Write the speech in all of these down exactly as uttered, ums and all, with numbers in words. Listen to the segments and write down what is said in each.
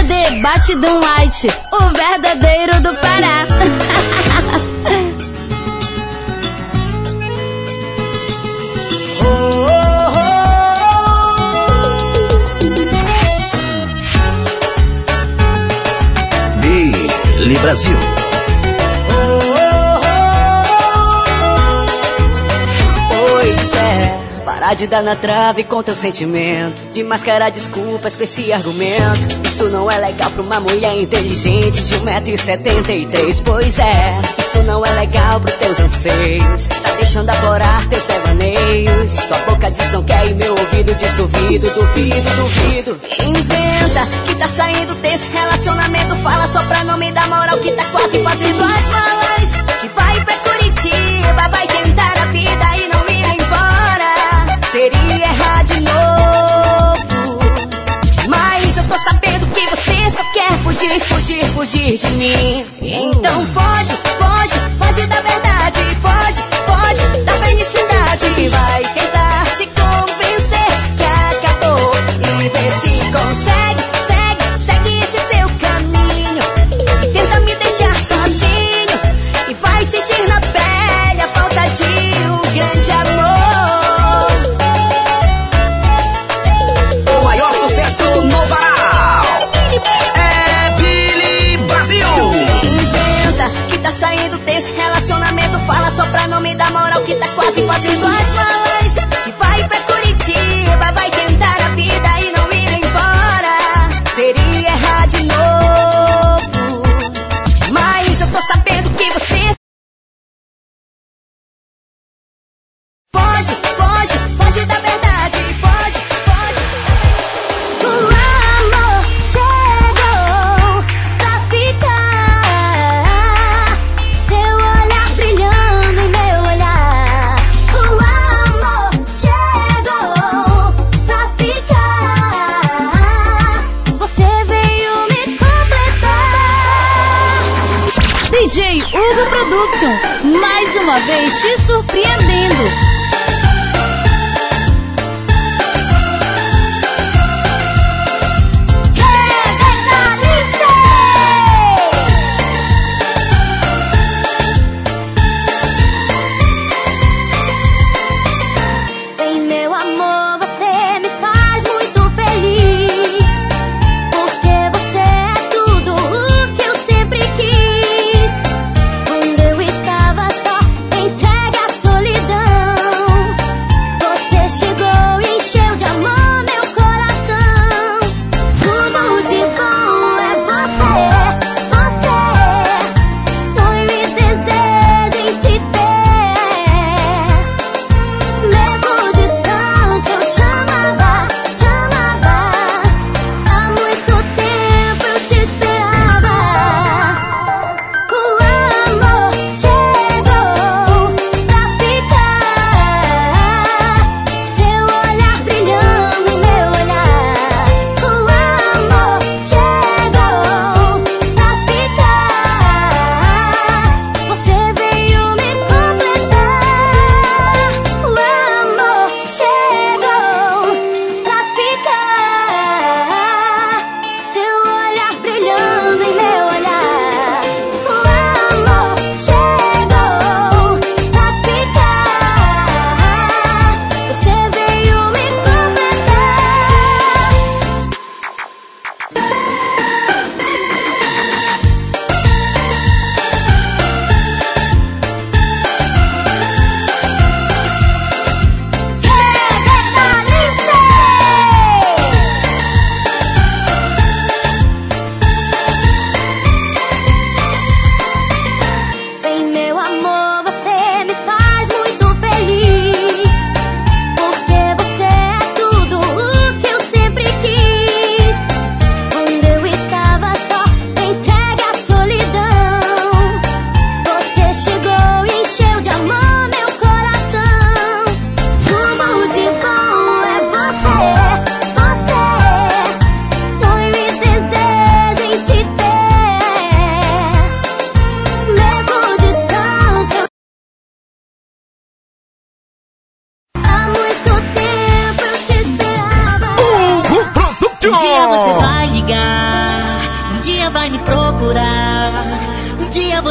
D Batidão Light, o verdadeiro do Pará. Billy Brasil. Pois é, parar de dar na trave com teu sentimento, de mascarar desculpas com esse argumento. Isso não é legal pra uma mulher inteligente de um metro e setenta e três. Pois é, isso não é legal pros teus anseios, tá deixando aflorar teus devaneios. Tua boca diz não quer e meu ouvido diz duvido, duvido, duvido. Inventa que tá saindo desse relacionamento, fala só pra não me dar moral que tá quase fazendo as malas. Que vai pra Curitiba, vai tentar a vida e não ir embora. Seria errar de novo, mas eu tô sabendo que você só quer fugir, fugir, fugir de mim. Então foge, foge, foge da verdade, foge, foge da felicidade. Vai tentar se convencer que acabou e vê se consegue, segue, segue esse seu caminho. E tenta me deixar sozinho e vai sentir na pele a falta de um grande amor. O maior sucesso no Pará é Billy Brasil. Inventa que tá saindo desse relacionamento, fala só pra não me dar moral que tá quase fazendo as malas. Que vai pra Curitiba, vai tentar a vida e não ir embora. Seria errar de novo, mas eu tô sabendo que você foge, foge, foge da verdade, foge, foge. O amor chegou pra ficar, seu olhar brilhando em meu olhar. O amor chegou pra ficar, você veio me completar. D J Hugo Production, mais uma vez te surpreendendo. Em meu amor você me faz muito feliz, porque você é tudo o que eu sempre quis. Quando eu estava só, entregue à solidão,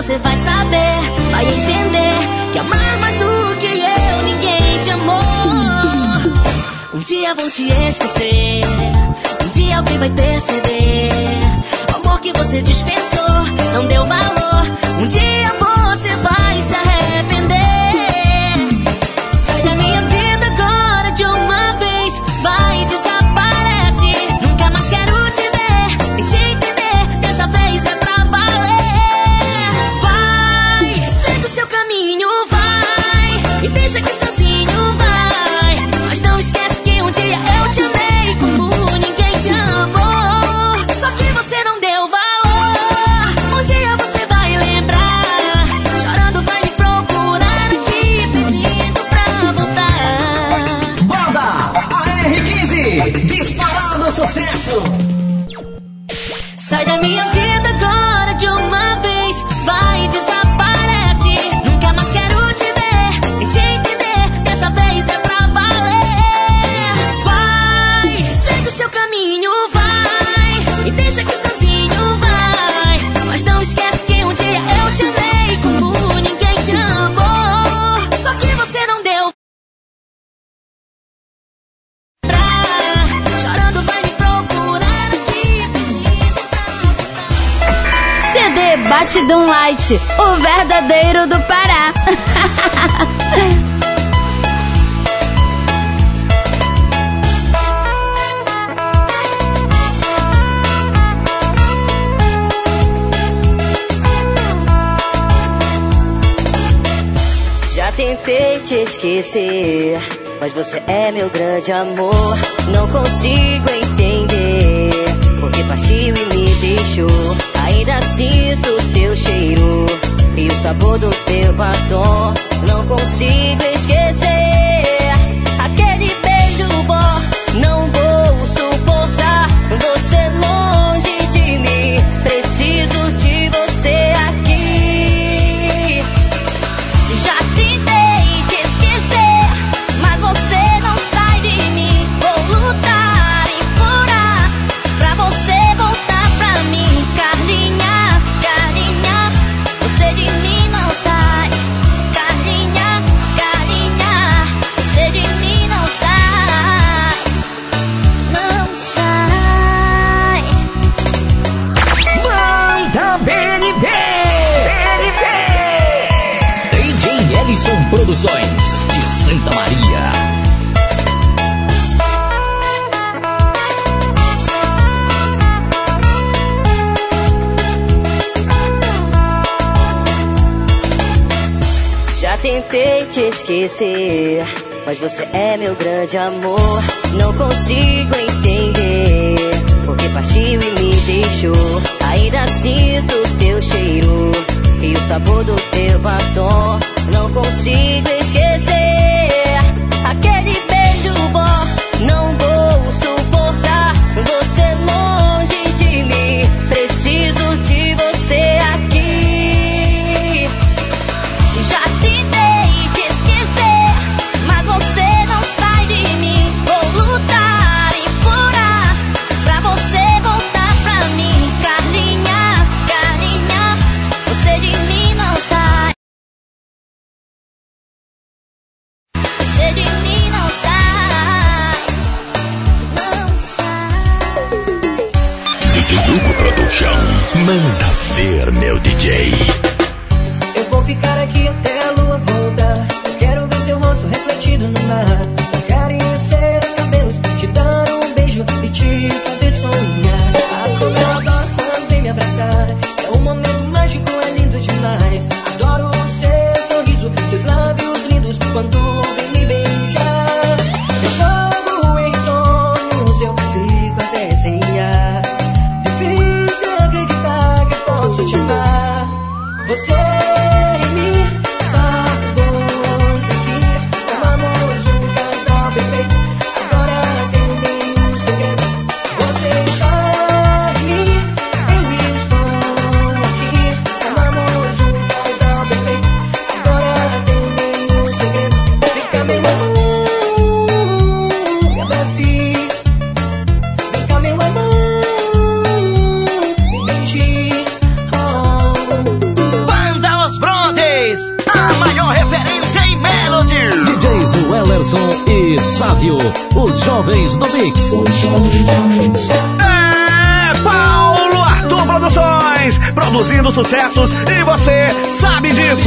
você vai saber, vai entender que amar mais do que eu, ninguém te amou. Um dia vou te esquecer, um dia alguém vai perceber. O amor que você dispensou, não deu valor. Um dia você vai se arrepender. Sai da minha vida agora de uma vez, vai e desaparece. Nunca mais quero te ver, nem te entender. Dessa vez é pra valer. Vai, segue o seu caminho, vai, e deixa que sozinho vai. Mas não esquece que um dia eu te amei como ninguém te amou. Só que você não deu valor. Um dia você vai lembrar, chorando vai me procurar aqui, pedindo pra voltar. Banda A R quinze, disparado sucesso. Sai da minha vida agora de uma vez, vai e desaparece. Nunca mais quero te ver, nem te entender. Dessa vez é pra valer. Vai, segue o seu caminho, vai, e deixa que sozinho vai. Mas não esquece que um dia eu te amei como ninguém te amou. Só que você não deu. Chorando vai me procurar aqui, pedindo pra C D Batidão Light, o verdadeiro do Pará. Já tentei te esquecer, mas você é meu grande amor. Não consigo entender porque partiu e me deixou. Ainda sinto teu cheiro e o sabor do teu batom. Não consigo esquecer aquele beijo bom. Não vou suportar você longe de mim. Preciso de você aqui. Já tentei te esquecer, mas você não sai de mim. Vou lutar e implorar pra você voltar pra mim. Carlinha, Carlinha, você de mim não sai. Carlinha, Carlinha, você de mim não sai. Não sai. Banda B N B. D J Ellison Produções de Santa Maria. Já tentei te esquecer, mas você é meu grande amor. Não consigo entender porque partiu e me deixou. Ainda sinto teu cheiro e o sabor do teu batom. Não consigo esquecer aquele beijo bom. Não vou suportar você longe de mim. Preciso de você aqui. Já tentei te esquecer, mas você não sai de mim. Vou lutar e implorar pra você voltar pra mim. Carlinha, Carlinha, você de mim não sai. Você de mim não sai. Não sai. D J Hugo Production, manda ver, meu D J. Eu vou ficar aqui até a lua voltar. Eu quero ver seu rosto refletido no mar. Eu quero encher os cabelos, te dar um beijo e te fazer sonhar. Ah, como eu adoro quando vem me abraçar. É um momento mágico, é lindo demais. Adoro o seu sorriso, seus lábios lindos quando vem me beijar. Eu jogo em sonhos, eu fico até sem ar. Difícil acreditar que eu posso te amar. Você em mim, estamos bons aqui. Amamos um Sávio, os jovens do Mix. É Paulo Arthur Produções, produzindo sucessos e você sabe disso.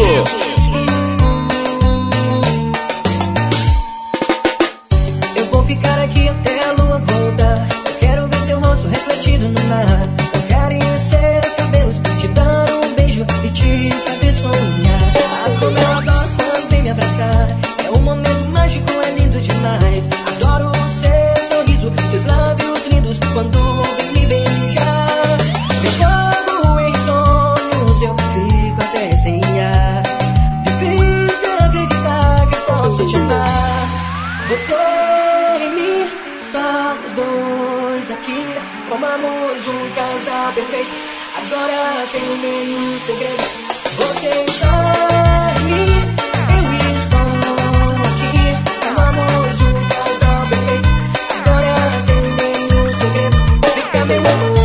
Eu vou ficar aqui até a lua voltar. Eu quero ver seu rosto refletido no mar. Eu quero encher os cabelos, te dar um beijo e te fazer sonhar. Ah, como eu adoro quando vem me abraçar. É um momento mágico, é lindo demais. Adoro o seu sorriso, seus lábios lindos quando vem me beijar. Me jogo em sonhos, eu fico até sem ar. Difícil acreditar que eu posso te amar. Você e mim, só os dois aqui. Formamos um casal perfeito, agora sem nenhum segredo. Você está em mim, eu estou aqui. Formamos um casal perfeito, agora sem nenhum segredo. Fica meu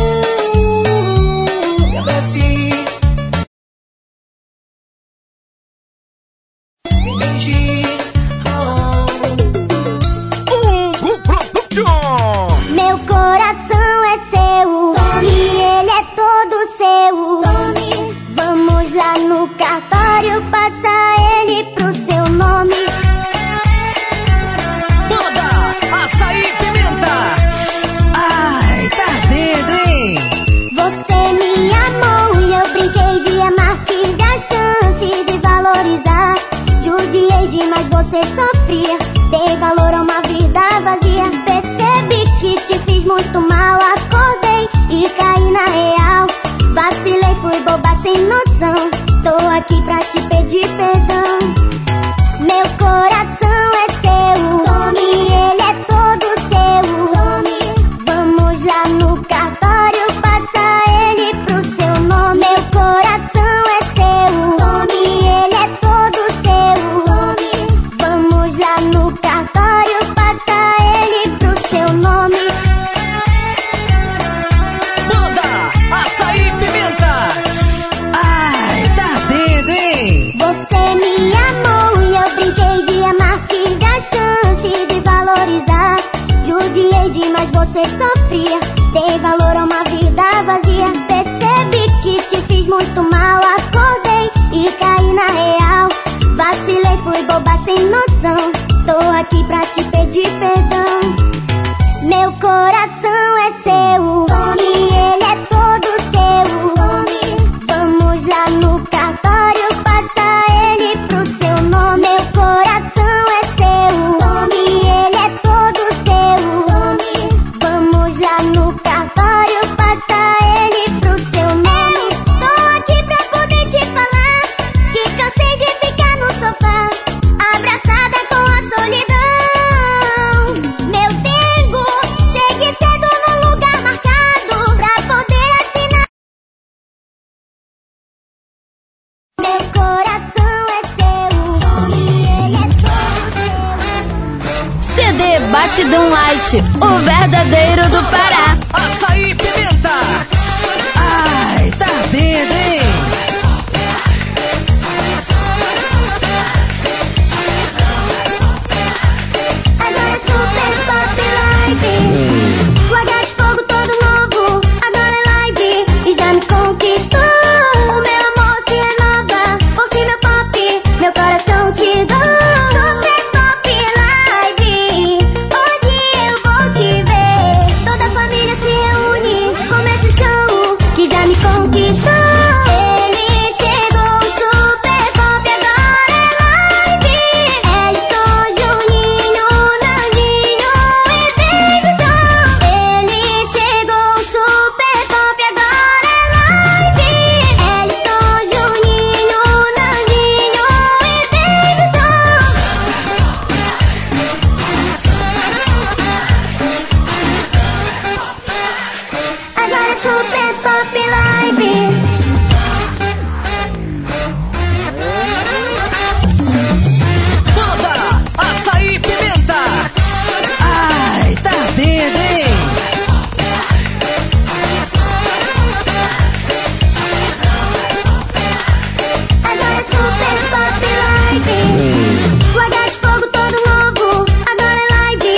amor, me abrace, me beije. Meu coração é seu, Tony, ele é todo seu. Tony, vamos lá no cartório, passa ele pro seu nome. Banda Açaí Pimenta. Ai, tá dentro, hein? Você me amou e eu brinquei de amar, tive a chance de valorizar. Judiei demais, você sofria, dei valor a uma vida vazia. Percebi que te fiz muito mal, acordei e caí na real. Vacilei, fui boba sem noção, tô aqui pra te pedir perdão. Meu coração é seu, Tony, ele é todo seu. Tony, vamos lá no cartório, passa ele pro seu nome. Meu coração é seu, Tony, ele é todo seu. Tony, vamos lá no cartório, passa ele pro seu nome. Banda Açaí Pimenta. Ai, tá dentro, hein? Você me amou e eu brinquei de amar, tive a chance de valorizar. Judiei demais, você sofria, dei valor a uma vida vazia. Percebi que te fiz muito mal, acordei e caí na real. Vacilei, fui boba sem noção, tô aqui pra te pedir perdão. Meu coração é seu, Tony, ele é todo seu. Tony, vamos lá no cartório, passa ele pro seu nome. Meu coração é seu, Tony, ele é todo seu. Tony, vamos lá no cartório, passa ele pro seu nome. Tô aqui pra poder te falar que cansei de ficar no sofá, abraçada com a solidão. Meu Dengo, chegue cedo no lugar marcado pra poder assinar. Meu coração é seu, Tony, ele é todo seu. C D Batidão Light, o verdadeiro do Pará. Açaí Pimenta. Ai, tá dentro, hein? Agora é Super Pop Live. O H de fogo todo novo, agora é live e já me conquistou. O meu amor se renova, por si meu pop, meu coração te dou. Super Pop Live, hoje eu vou te ver. Toda a família se reúne, começa o show que já me conquistou. Ele chegou, Super Pop, agora é live. Elson, Juninho, Nandinho e Davidson. Ele chegou, Super Pop, agora é live. Elson, Juninho, Nandinho e Davidson. Agora é Super Pop Live. Banda Açaí Pimenta. Ai, tá dentro, hein? Agora é Super Pop Live. O H de fogo todo novo, agora é live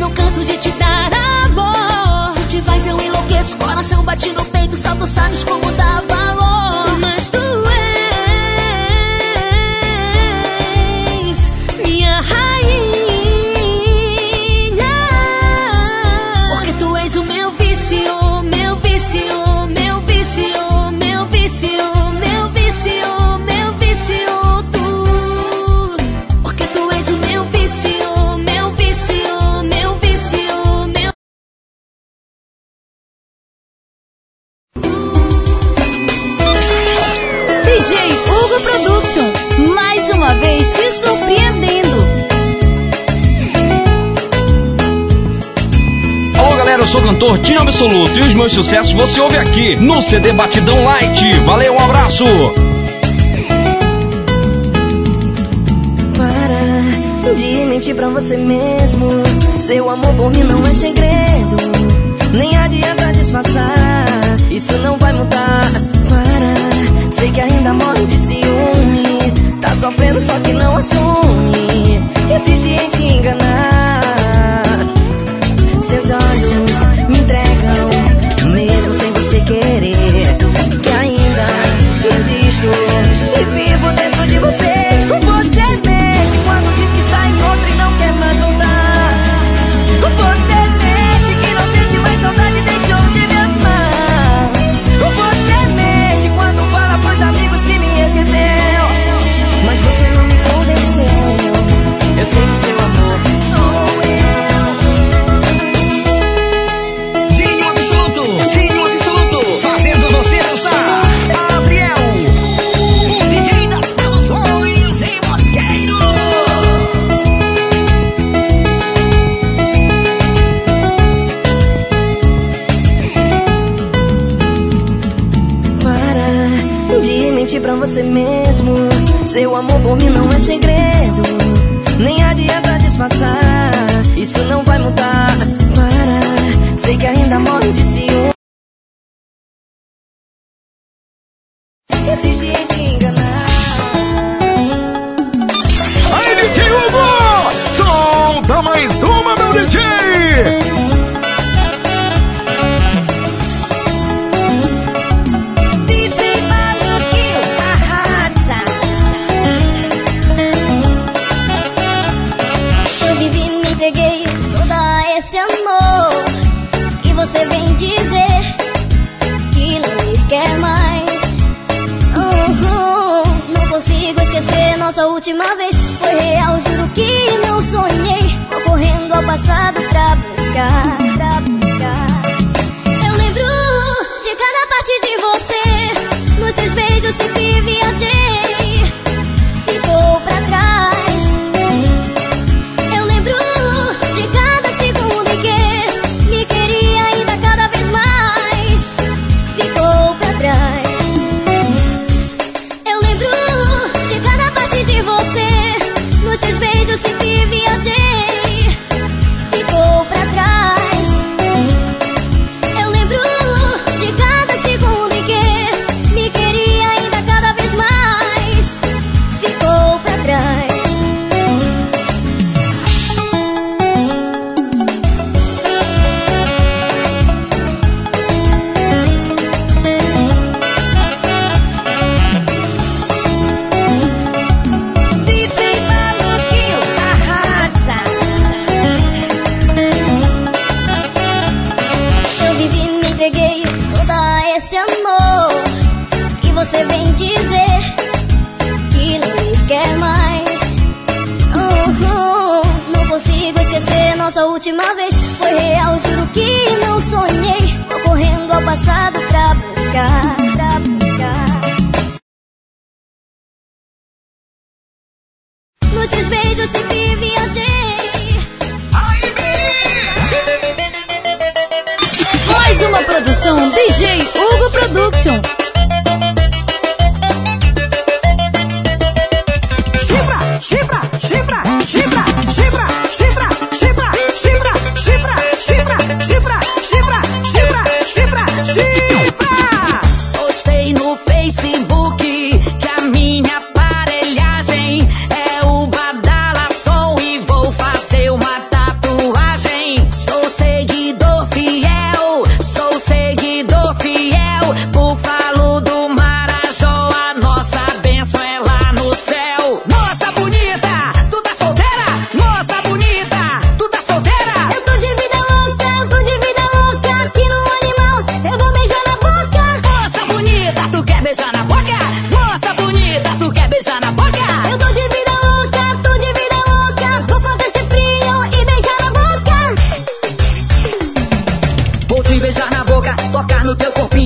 não canso de te dar amor. Se te faz eu enlouqueço, coração bate no peito, só tu sabes como dá valor. Mas tu és minha rainha, porque tu és o meu vício, meu vício, meu vício, meu vício, meu vício, meu vício, tu. Porque tu és o meu vício, meu vício, meu vício, meu. D J Hugo Production, mais uma vez te surpreendendo. Alô galera, eu sou o cantor Tinho Absoluto e os meus sucessos você ouve aqui no C D Batidão Light. Valeu, um abraço! Para de mentir pra você mesmo. Seu amor por mim não é segredo, nem adianta disfarçar, isso não vai mudar. Para, sei que ainda morre de ciúme, tá sofrendo só que não assume, insiste em se enganar. Seus olhos me entregam, mesmo sem você querer, que ainda existo e vivo dentro de você. Você mente quando diz que está em outra e não quer mais voltar. Você mente que não sente mais saudade e deixou de me amar. Você mente quando fala pros amigos que me esqueceu, mas você não me convenceu. Eu sei que seu amor sou eu. Tinho Absoluto, Tinho Absoluto, fazendo você dançar. Gabriel, o D J das produções em Mosqueiro. Para de mentir pra você mesmo. Seu amor por mim não é segredo, nem adianta disfarçar, isso não vai mudar. Para, sei que ainda morre de ciúme, insiste em se enganar. Aí, D J Hugo, solta mais uma, meu D J. Eu vivi, me entreguei todo esse amor, e você vem dizer que não me quer mais. Uhum, não consigo esquecer nossa última vez, foi real, juro que não sonhei. Vou correndo ao passado pra buscar, pra buscar. Eu lembro de cada parte de você, nos seus beijos sempre viajei, ficou pra trás. Eu lembro de cada segundo em que me queria ainda cada vez mais, ficou pra trás. Eu lembro de cada parte de você, nos seus beijos sempre viajei, ficou pra trás. Eu lembro de cada segundo em que me queria ainda cada vez mais, ficou pra trás. D J Maluquinho arrasa. Eu vivi, me entreguei todo esse amor, e você vem dizer que não me quer mais. Uhum, não consigo esquecer nossa última vez, foi real, juro que não sonhei. Vou correndo ao passado pra buscar, pra buscar. Nos seus beijos sempre viajei. Mais uma produção D J Hugo Production. Chifra, chifra, chifra, chifra, chifra, chifra, chifra, chifra, chifra, chifra, chifra, chifra, chifra, chifra, chifra. Postei no Facebook que a minha aparelhagem é o Badala Som e vou fazer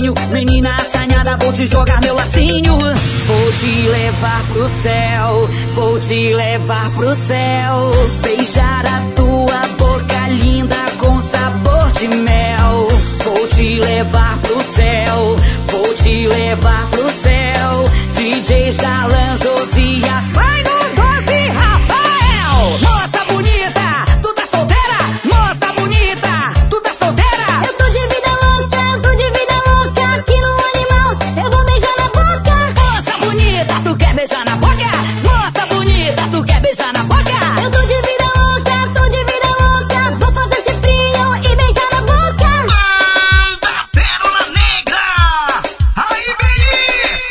caminho. Menina assanhada, vou te jogar meu lacinho. Vou te levar pro céu, vou te levar pro céu. Beijar a tua boca linda com sabor de mel. Vou te levar pro céu, vou te levar pro céu. D Js Darlan, Josias, vai no doze, Rafael. Moça bonita, tu tá solteira? Moça bonita, tu tá solteira? Eu tô de vida louca, eu tô de vida louca. Aqui no animal, eu vou beijar na boca. Moça bonita, tu quer beijar na boca? Moça bonita, tu quer beijar na boca? Eu tô de vida louca, tô de vida louca. Vou fazer esse frio e beijar na boca. Anda, pérola negra! Aí, baby!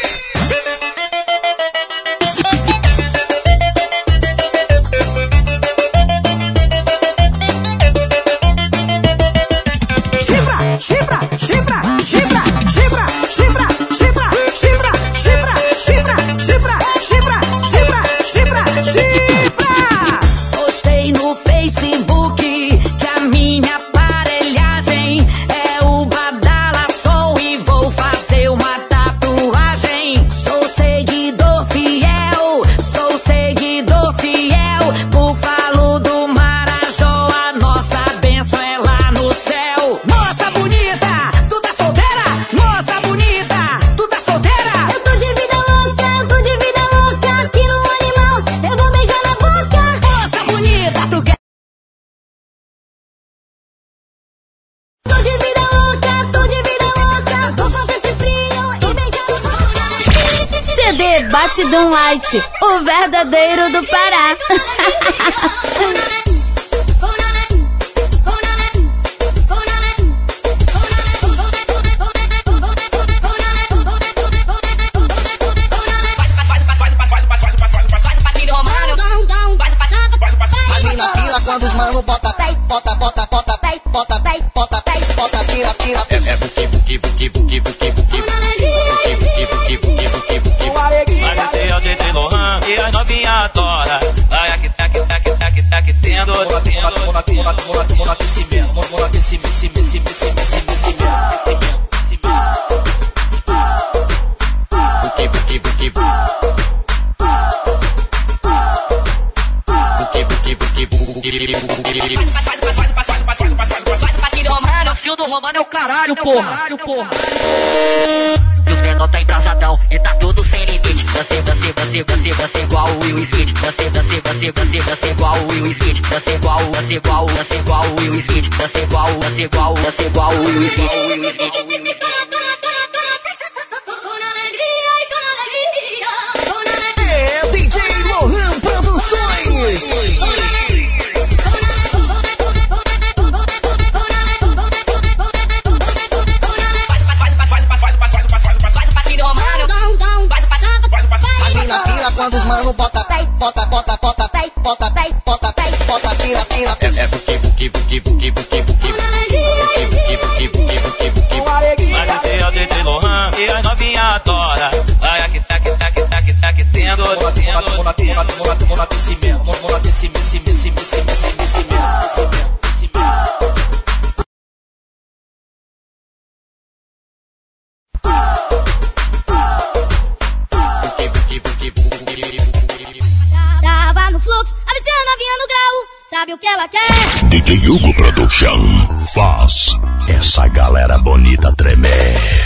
Chifra, chifra, chifra, chifra, chifra, chifra, chifra, chifra, chifra, chifra, chifra, chifra, chifra, chifra, chifra. Postei no Facebook que a minha aparelhagem é o Badala Soul e vou fazer uma tatuagem. Sou seguidor fiel, sou seguidor fiel. Búfalo do Marajó, a nossa bênção é lá no céu. Moça bonita, tu tá solteira? Moça bonita, tu tá solteira? Eu tô de vida louca, eu tô de vida louca. Aqui no animal, eu vou beijar na boca. Moça bonita, tu quer... Tô de vida louca, tô de vida louca. Vou fazer esse frio e beijar na boca. C D Batidão Light, o verdadeiro do Pará. Ali na fila quando os mano bota, bota, bota, bota, bota, bota, bota, bota, tira, tira. É, é buque, buque, buque, buque, buque, buque, buque, buque, buque, buque, buque. Mas esse é o D J Lohan e a novinha adora. Vai aqui, aqui, aqui, aqui, aquecendo, aquecendo, aquecimento, aquecimento, Buque, buque, buque, buque. Buque, buque, buque, buque, buque. Fio do Romano é o caralho, porra. Os menor tá embrasadão e tá tudo sem limite. Você, você, você, você, você igual o Will Smith. Você, você, você, você, você igual o Will Smith. Você igual, você igual, você igual o Will Smith. Você igual, você igual, você igual o Will Smith. É D J Lohan Produções. Ali na fila quando os mano bota, bota, bota, bota, bota, bota, bota, bota, tira, tira. É, é buque, buque, buque, buque, buque, buque, buque, buque, buque, buque, buque, buque. Mas esse é o D J Lohan e a novinha adora. Vai aqui, aqui, aqui, aqui, aquecendo, aquecendo, aquecimento, Tava no fluxo, avistei a novinha no grau. Sabe o que ela quer? D J Hugo Production faz essa galera bonita tremer.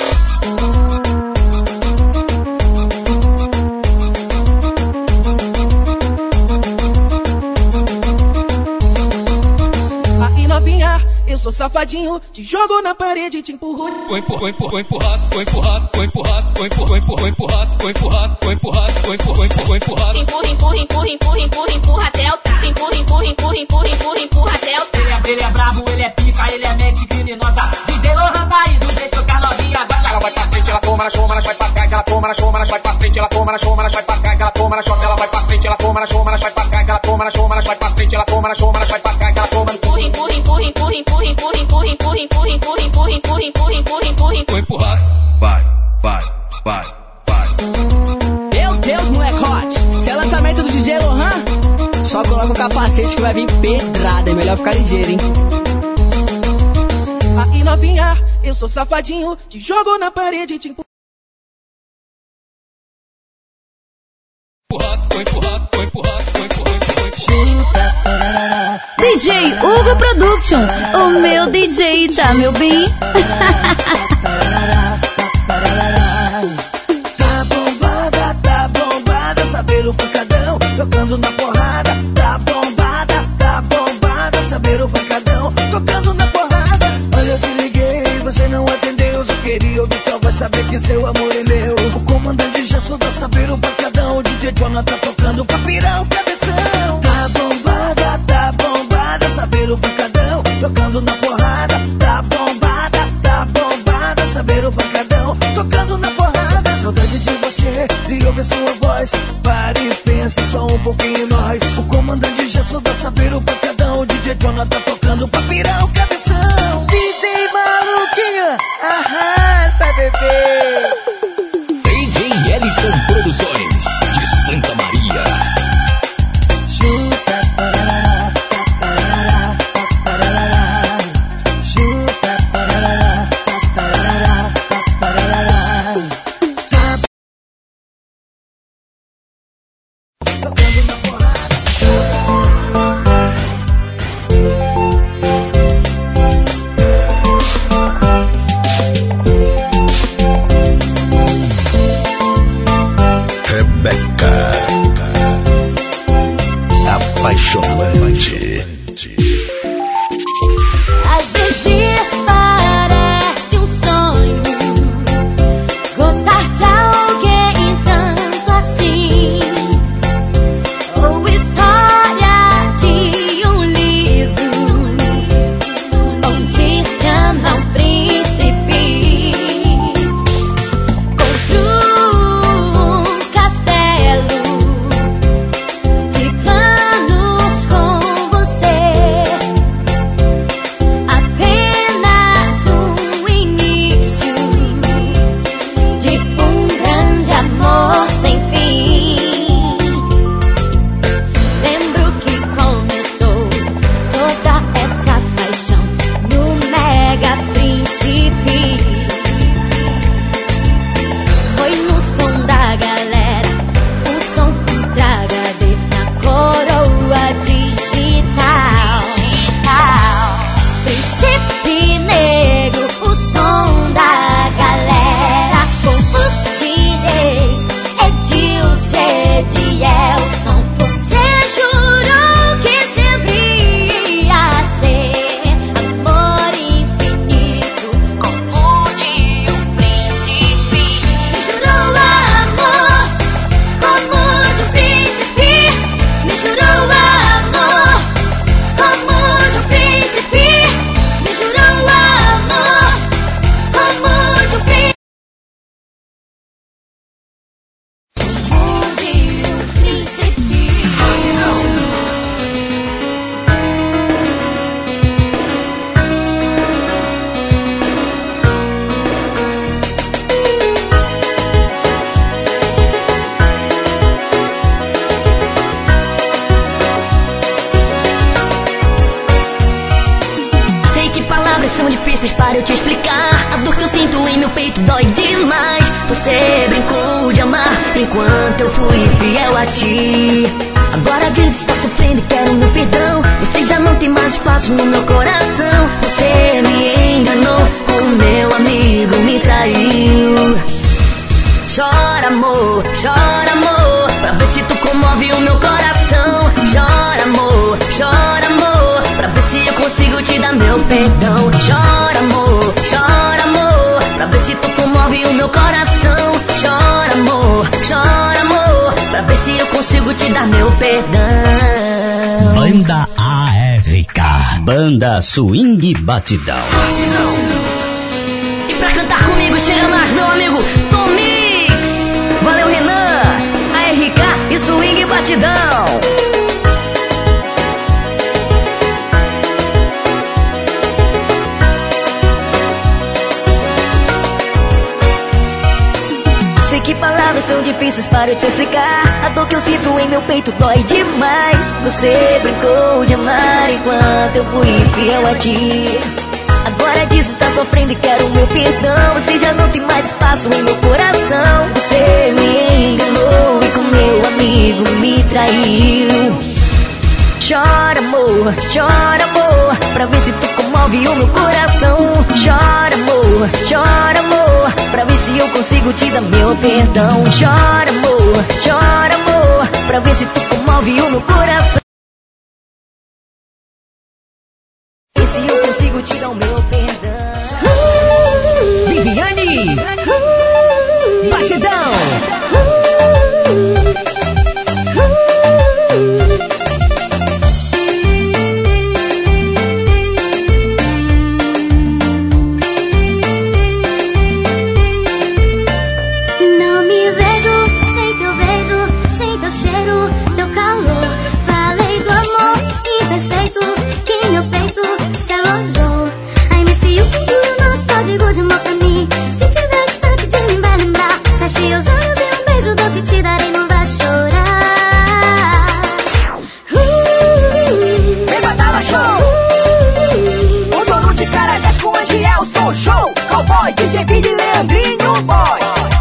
Aí novinha, eu sou safadinho, te jogo na parede e te empurro. Foi empurrado, foi empurrado, foi empurrado, foi empurrado, foi empurrado, foi empurrado, foi empurrado, foi empurrado, foi empurrado, foi empurrado. Empurra, empurra, empurra, empurra, empurra, empurra até o tá. Empurra, empurra, empurra, empurra, empurra, empurra até o tá. Ele é, ele é brabo, ele é pica, ele é mente criminosa. D J Lohan tá aí, do jeito que a novinha gosta. Ela vai pra frente, ela toma na choma, ela vai pra cá, ela toma na choma, ela vai pra frente, ela toma na choma, ela vai pra cá, ela toma na choma, ela vai pra frente, ela toma na choma, ela vai pra cá, ela toma na choma, ela vai pra frente, ela toma na choma, ela vai pra cá, ela toma no empurra, empurra, empurra, empurra, empurra, empurra, empurra, empurra, empurra, empurra, empurra, empurra, empurra, empurra, empurra. Foi empurrado. Vai, vai, vai, vai. Meu Deus, moleque hot. Se é lançamento do D J Lohan, só coloca o capacete que vai vir pedrada. É melhor ficar ligeiro, hein? Aí novinha, eu sou safadinho, te jogo na parede, te empurro. D J Hugo Production, o meu D J, tá, meu bem? Tá bombada, tá bombada, saber o pancadão, tocando na porrada. Tá bombada, tá bombada, saber o pancadão, tocando na porrada. Olha, eu te liguei, você não atendeu, só queria ouvir, só vai saber que seu amor é meu. O comandante já solta saber o pancadão, o D J Jonah tá tocando pra pirar o cabeção. Tá bombada, tá bombada, saber o pancadão, tocando na porrada. Tá bombada, tá bombada, saber o pancadão, tocando na porrada. Saudade de você, de ouvir sua voz, pare e pensa só um pouquinho em nós. O comandante já solta saber o pancadão, o D J Jonah tá tocando pra pirar o cabeção. D J maluquinho, arrasa, bebê. D J Ellison Produções, de Santa Maria. Chuta, parará, parará, parará. Chuta, parará, parará, parará. Tá tocando na porrada. Rebeca, apaixonante. Às vezes parece um sonho gostar de alguém tanto assim, ou história de um livro onde se ama um príncipe. Construa um castelo de planos com você. Apenas um início de um grande amor sem fim. Lembro que começou toda essa paixão no Mega Príncipe. Foi no som da galera, o som contra H D na coroa digital. Príncipe negro, o som da galera, com os D Js Edilson, Edielson. Você jurou que sempre ia ser amor infinito, como de um príncipe. Me jurou amor, como de um príncipe. Me jurou amor, como de um príncipe. Me jurou amor, como de um príncipe. Como de um príncipe. Sei que palavras são difíceis para eu te explicar. A dor que eu sinto em meu peito dói demais. Você brincou de amar enquanto eu fui fiel a ti. Agora diz que está sofrendo e quer o meu perdão. Você já não tem mais espaço no meu coração. Você me enganou, o meu amigo me traiu. Chora amor, chora amor, pra ver se tu comove o meu coração. Chora amor, chora amor, pra ver se eu consigo te dar meu perdão. Chora amor, chora amor, pra ver se tu comove o meu coração. Chora amor, chora amor, pra ver se eu consigo te dar meu perdão. Banda A R K, Banda Swing Batidão. E pra cantar comigo chega mais meu amigo Tom Mix. Valeu Renan, A R K e Swing Batidão. Sei que palavras são difíceis para eu te explicar. A dor que eu sinto em meu peito dói demais. Você brincou de amar enquanto eu fui fiel a ti. Agora cara disso, está sofrendo e quer o meu perdão. Você já não tem mais espaço em meu coração. Você me enganou e com meu amigo me traiu. Chora amor, chora amor, pra ver se tu comove o meu coração. Chora amor, chora amor, pra ver se eu consigo te dar meu perdão. Chora amor, chora amor, pra ver se tu comove o meu coração. E se eu consigo te dar o meu perdão. Viviane, batidão. D J Billy, Leandrinho, boy.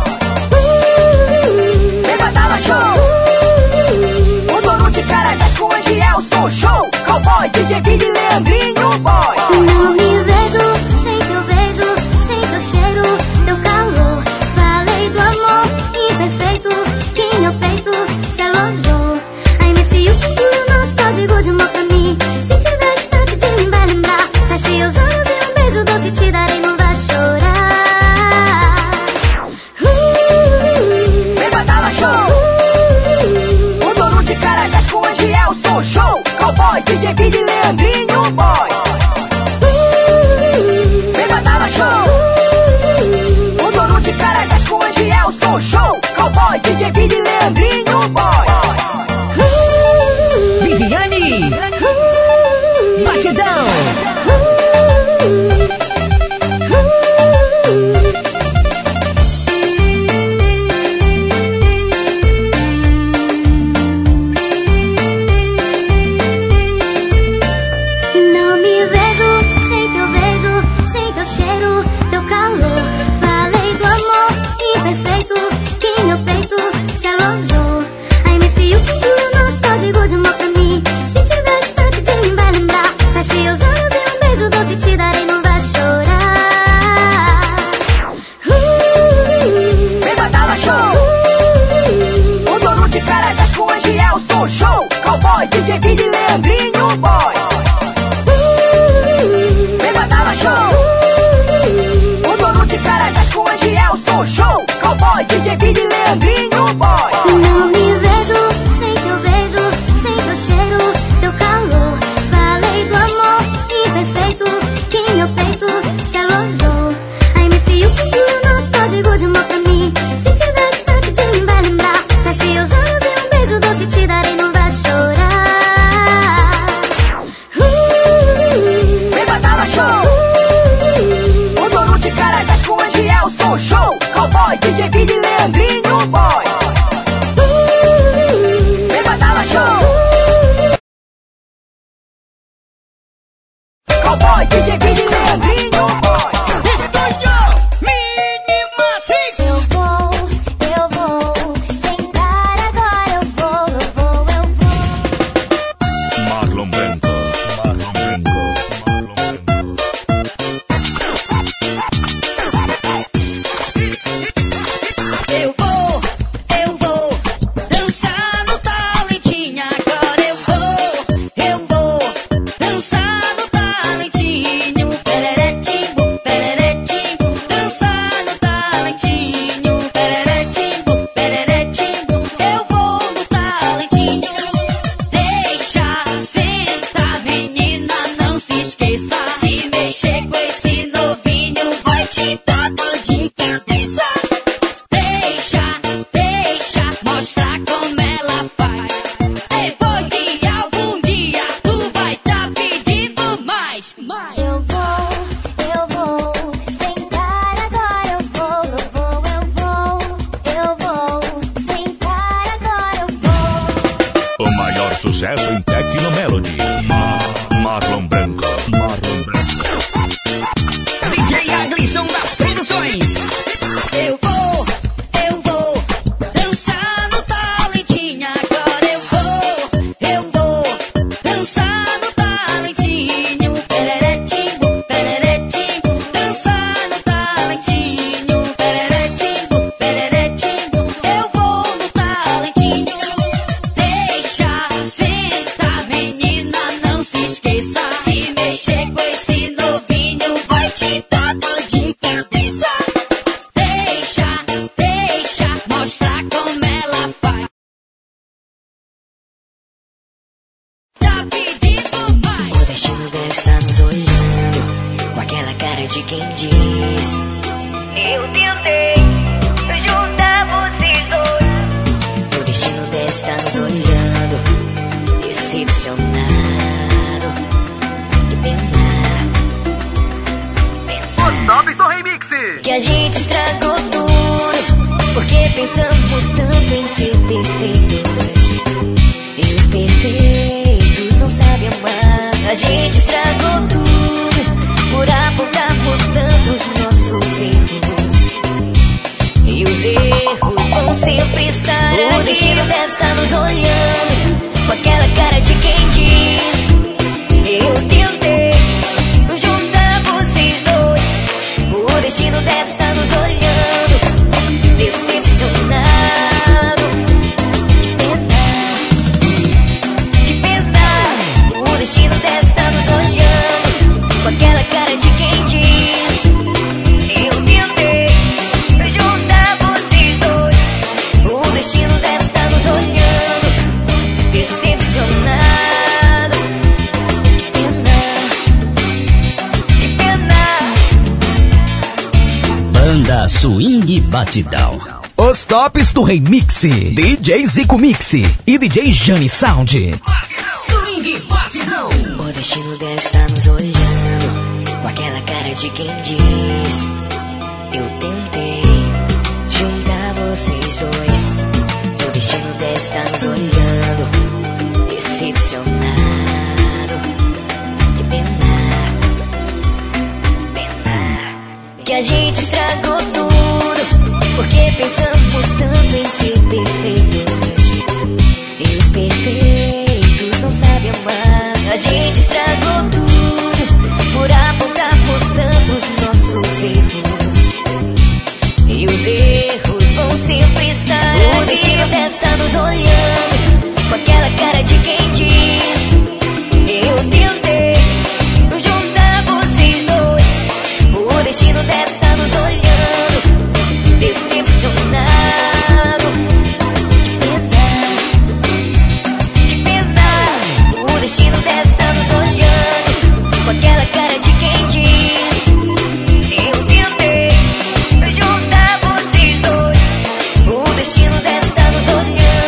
Vem badala show. O dono de Carajás com Angelson, show. Cowboy, D J Billy, Leandrinho, boy. Não me vejo sem teu beijo, sem teu cheiro, teu calor. Falei do amor imperfeito que em meu peito se alojou. I miss you, o nosso código de amor pra mim. Se tiver distante de mim vai lembrar. Feche os olhos e um beijo doce te darei, não vai chorar. Show, cowboy, D J Billy, Leandrinho, boy. Vem badala show. O dono de Carajás com Angelson, show, cowboy, D J Billy, Leandrinho, boy. Viviane, batidão. D J Billy, Leandrinho, boy. Vem badala show. O dono de Carajás com Angelson, show, cowboy, D J Billy, Leandrinho, boy. Não me vejo sem teu beijo, sem teu cheiro, teu calor. Falei do amor imperfeito que em meu peito se alojou. I miss you, o nosso código de amor pra mim. Se tiver distante de mim vai lembrar. Feche os olhos e um beijo doce te darei, não vai chorar. Show, cowboy, D J Billy, Leandrinho, boy. Vem badala show. Cowboy, D J Billy, Leandrinho, boy. Estúdio Minimatrix. Eu vou, eu vou, sentar agora eu vou, eu vou, eu vou. Marlon Brando, Marlon Brando, Marlon Brando. Eu vou, eu vou dançar no talentinho. Agora eu vou, eu vou dançar no talentinho. de quem diz: eu tentei juntar vocês dois. O destino deve estar nos olhando, decepcionado. Que pena. Os tops do remix. Que a gente estragou tudo, porque pensamos tanto em ser perfeitos. E os perfeitos não sabem amar. A gente estragou tudo, por apontarmos tantos nossos erros. E os erros vão sempre estar aqui. O destino deve estar nos olhando, com aquela cara de quem diz: eu tentei juntar vocês dois. O destino deve estar nos olhando, decepcionado. Que pena, o destino deve estar nos olhando, com aquela cara de quem diz: eu tentei juntar vocês dois. O destino deve estar nos olhando, decepcionado. Que pena, que pena. Banda Swing Batidão. Os tops do remix, D J Zico Mix e D J Jani Sound. Swing Batidão. O destino deve estar nos olhando, com aquela cara de quem diz: eu tentei juntar vocês dois. O destino deve estar nos olhando, decepcionado. Que pena, pena. Que a gente estragou tudo, porque pensamos tanto em ser perfeitos. E os perfeitos não sabem amar. A gente estragou tudo, por apontarmos tantos nossos erros. E os erros vão sempre estar aqui. O destino deve estar nos olhando, com aquela cara de quem diz: eu tentei juntar vocês dois. O destino deve estar nos olhando, decepcionado. Que pena, o destino deve estar nos olhando, com aquela cara de quem diz: eu tentei juntar vocês dois. O destino deve estar nos olhando.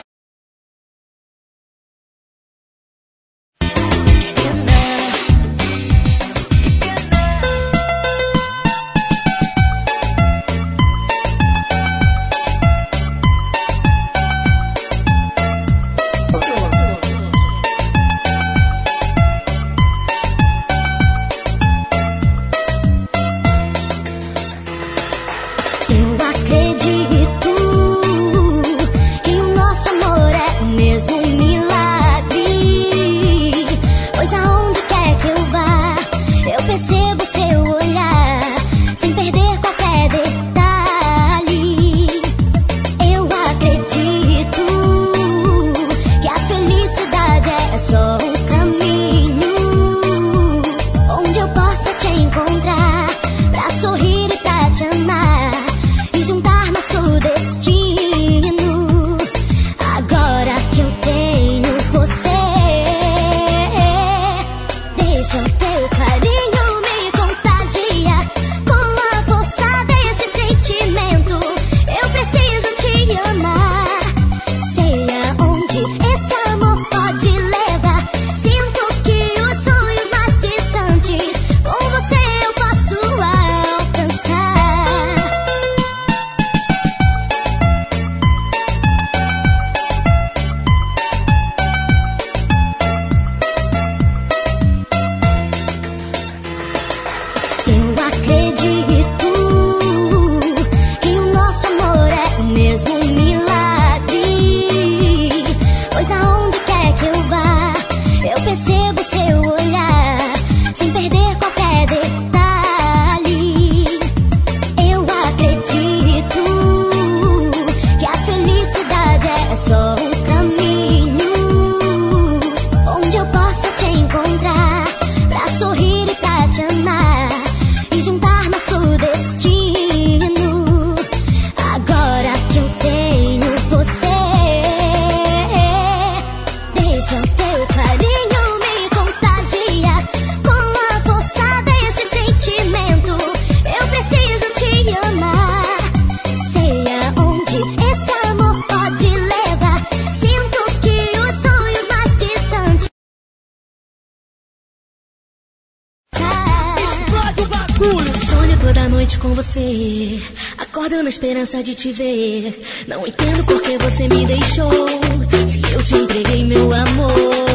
Eu acredito que o nosso amor é mesmo um milagre, pois aonde quer que eu vá, eu percebo seu olhar, sem perder qualquer detalhe. Eu acredito que a felicidade é só um caminho, onde eu possa te encontrar, pra sorrir e pra te amar, e juntar nosso destino. Agora que eu tenho você, deixa o teu carinho me contagiar, com a força desse sentimento. Eu preciso te amar, sei aonde esse amor pode levar. Sinto que os sonhos mais distantes, com você eu posso alcançar. orgulho. Sonho toda noite com você, acordo na esperança de te ver. Não entendo por que você me deixou, se eu te entreguei meu amor.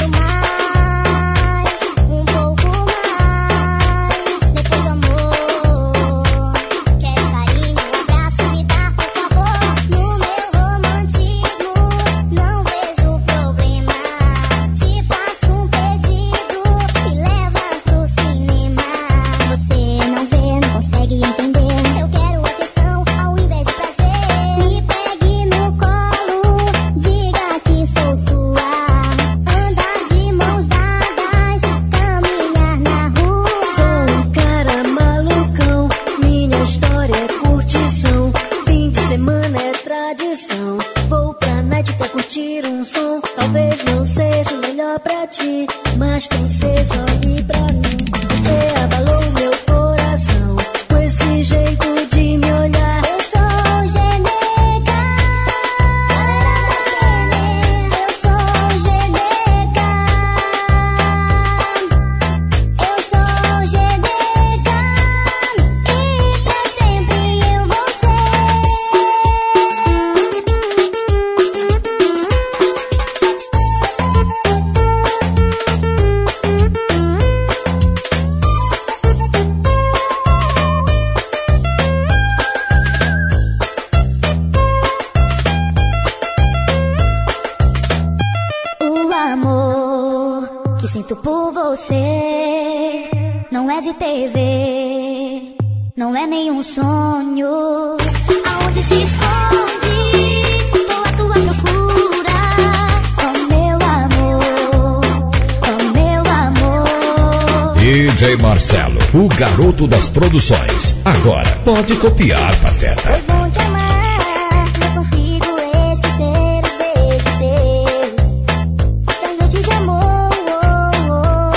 O garoto das produções. Agora pode copiar, Pateta. Foi bom te amar, não consigo esquecer os beijos seus. Essa noite de amor, oh,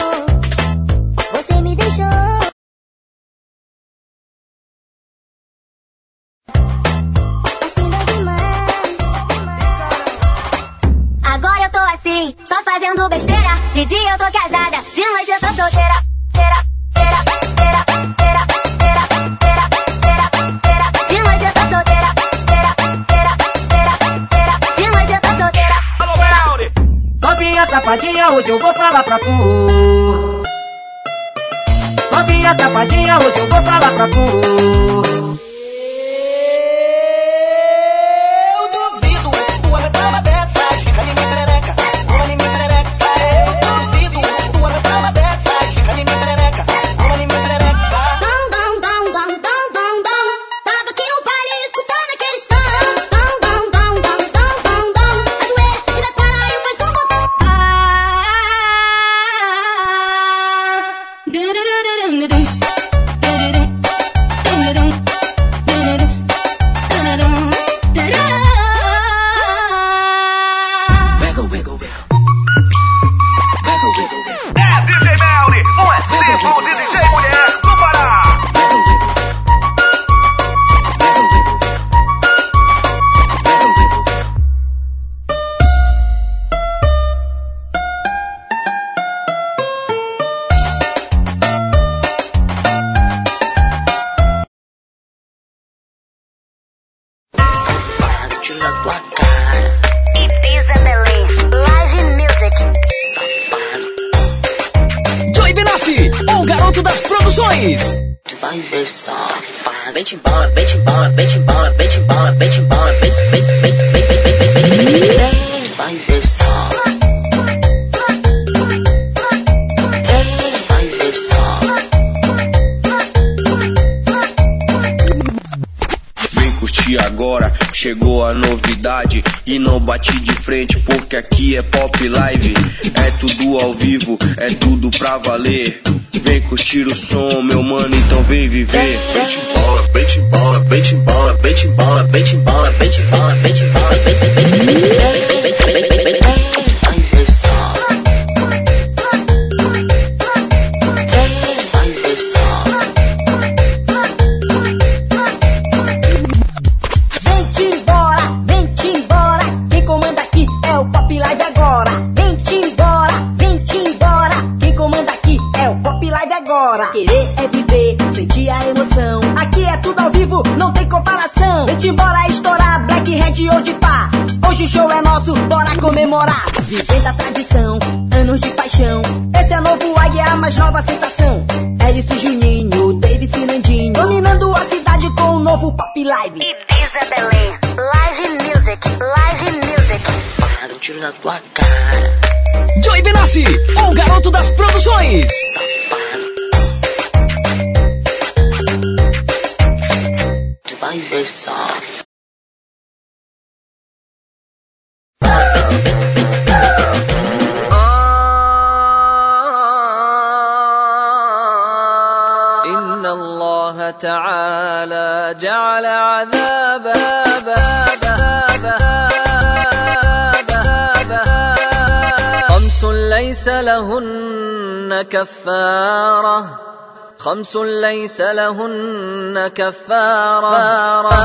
oh, você me deixou. Assim demais. Agora eu tô assim, só fazendo besteira. De dia eu tô casada, de noite eu tô solteira. Safadinha, hoje eu vou falar pra tu. Novinha safadinha, hoje eu vou falar pra tu. Eu duvido tua reclama dessa, fica em minha perereca, pula em minha perereca. Eu duvido tua reclama dessa, fica em minha perereca, pula em minha perereca. Dom, dom, dom, dom, dom, dom, dom. Tava aqui no baile escutando aquele som. Dom, dom, dom, dom, dom, dom, dom. Ajoelha e vai parar e faz um botão. Tu vai ver só, safado. Vem-te embora, vem-te embora, vem-te embora, vem-te embora, vem-te embora, vem, vem, vem, vem, vem, vem, vem, vem, vem. Tu vai ver só. Vai ver só. Vem curtir agora, chegou a novidade. E não bate de frente porque aqui é pop live. É tudo ao vivo, é tudo pra valer. Vem curtir o som, meu mano, então vem viver. Vem-te embora, vem-te embora, vem-te embora, vem-te embora, vem-te embora, vem-te embora, vem-te embora, vem, vem, vem, vem, vem, vem, vem, vem, vem, vai ver só. Vai ver só. Vem-te embora, vem-te embora. Quem comanda aqui é o Pop Live agora. Vem-te embora, vem-te embora. Quem comanda aqui é o Pop Live agora. agora. Querer é viver, sentir a emoção. Aqui é tudo ao vivo, não tem comparação. Vem-te embora estourar, Black Red ou de pá. Hoje o show é nosso, bora comemorar. Vivendo a tradição, anos de paixão. Esse é o novo Águia, a mais nova sensação. Hélice Juninho, Davis e Nandinho, dominando a cidade com o novo Pop Live. Ibiza Belém, live music, live music. Para um tiro na tua cara. Joey Benassi, o garoto das produções. Tu vai ver só. إن الله تعالى جعل عذاب خمس ليس لهن كفارة خمس ليس لهن كفارة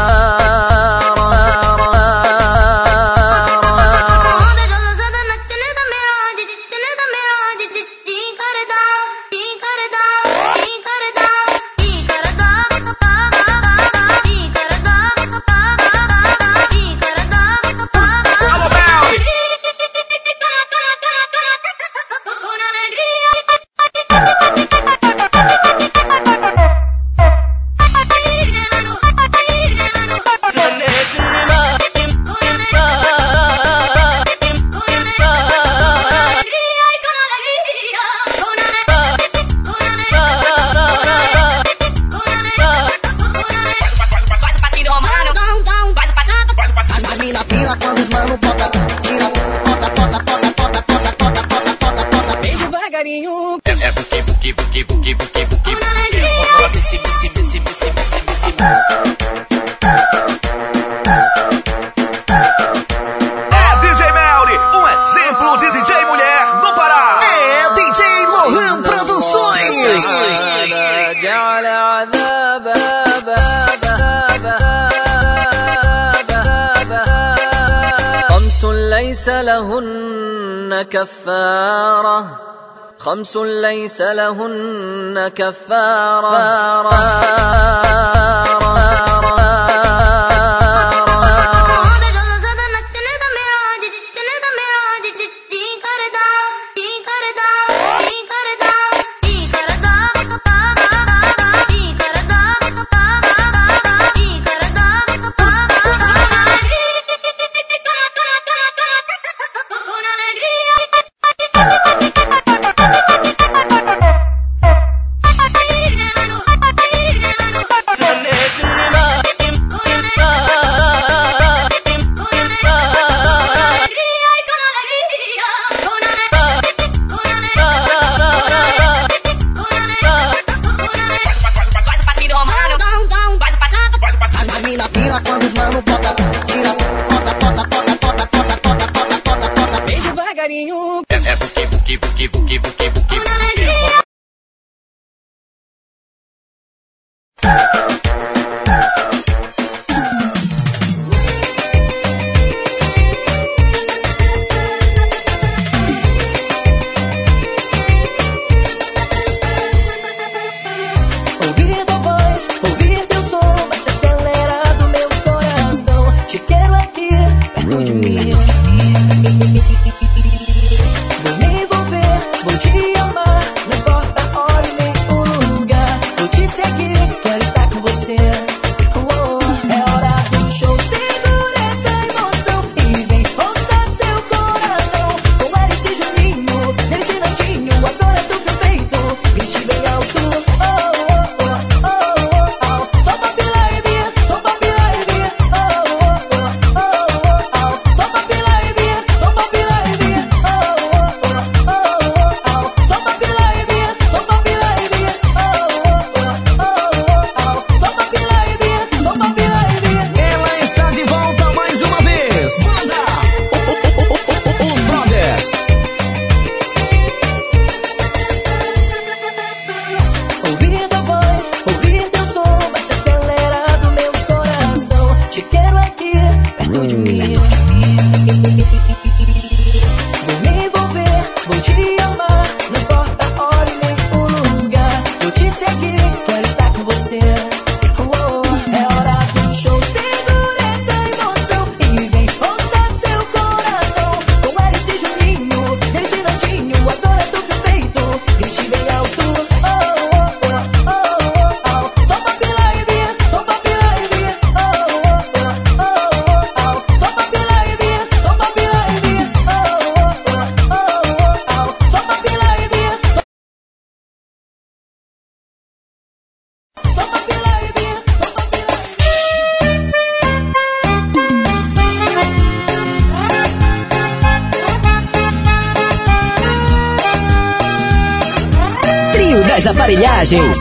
كفارة خمس ليس لهن كفارة Toninho das Aparelhagens.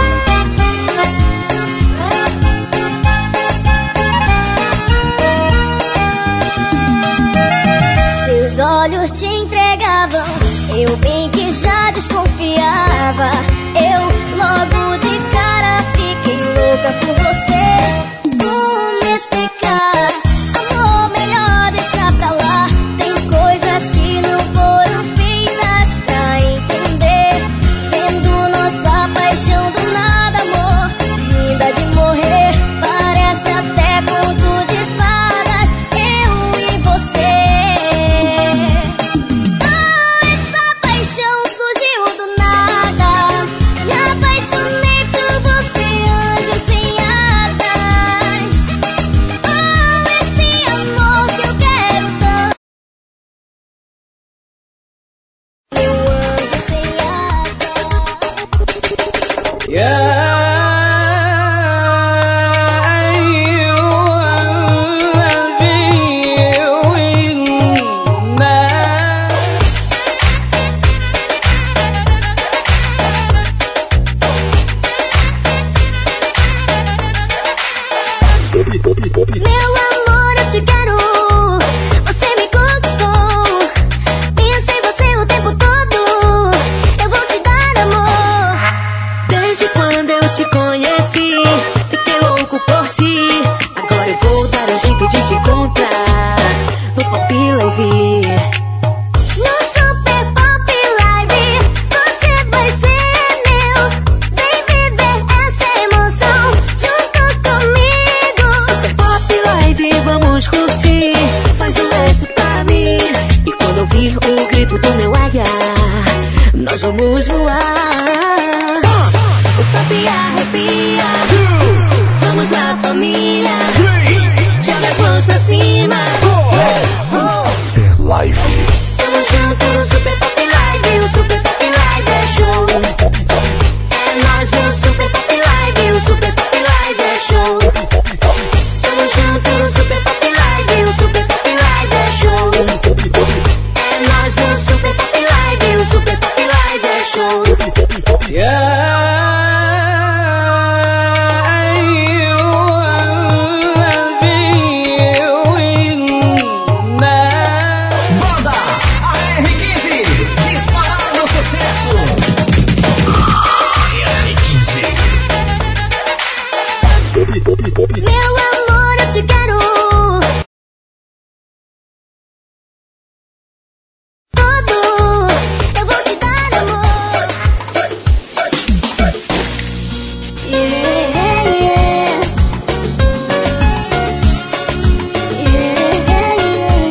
Seus olhos te entregavam, eu bem que já desconfiava. Eu logo de cara fiquei louca por você. Como me explicar? Amor, melhor deixar pra lá. Tem coisas que não foram feitas pra entender. Vendo nossa paixão do nada, amor, linda de morrer. Parece até conto de fadas, eu e você. Ah, essa paixão surgiu do nada. Me apaixonei por você, anjo sem asas. Oh, esse amor que eu quero tanto. Meu anjo sem asas. Yeah. Meu amor, eu te quero. Você me conquistou. Penso em você o tempo todo. Eu vou te dar amor. Desde quando eu te conheci, fiquei louco por ti. Agora eu vou dar um jeito de te encontrar no Pop Live. No Super Pop Live, você vai ser meu. Vem viver essa emoção junto comigo. Super Pop Live, vamos curtir. Faz um S pra mim. E quando ouvir o grito do meu águia, nós vamos voar. O pop arrepia. Vamos lá, família. Joga as mãos pra cima. É live. Tamo junto no Super Pop Live. O Super Pop Live é show. É nós no Super Pop Live. O Super Pop Live é show. Tamo junto no Super Pop Live. O Super Pop Live é show. É nós no Super Pop Live. O Super Pop Live é show. Banda A R quinze, disparado sucesso. R quinze. Meu amor, eu te quero. Todo, eu vou te dar amor. Yeah, yeah. Yeah,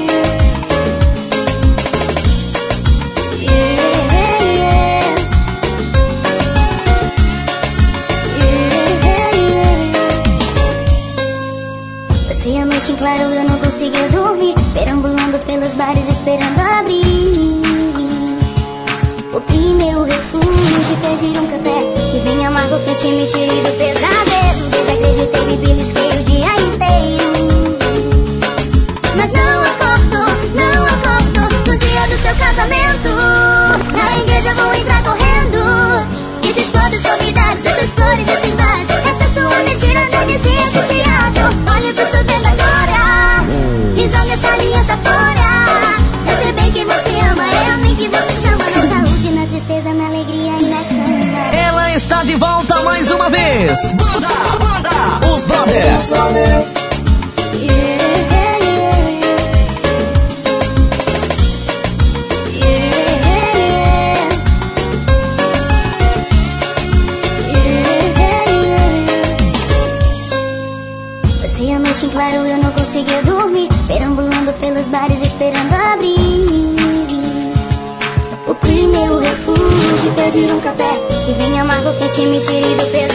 Passei a noite em claro, eu não conseguia dormir. Perambulando pelos bares, esperando abrir. O primeiro refúgio, pedir um café que vem amargo, quente, me tire do pesadelo. Desacreditei, me belisquei o dia inteiro. Mas não acordo, não acordo no dia do seu casamento. Na igreja vou entrar correndo. Esses todos convidados, essas flores, esses bares. Essa sua mentira não me sinto tirado. Olhe pro seu dedo agora e joga essa aliança fora. Eu sei bem que você ama, é a mim que você chama. Na saúde, na tristeza, na alegria e na cama. Ela está de volta mais uma vez. Banda, banda, os Brothers. Passei a noite em claro, eu não conseguia dormir. Perambulando pelos bares, esperando abrir. O primeiro refúgio, pedir um café que vem amargo, quente, me tire do peso.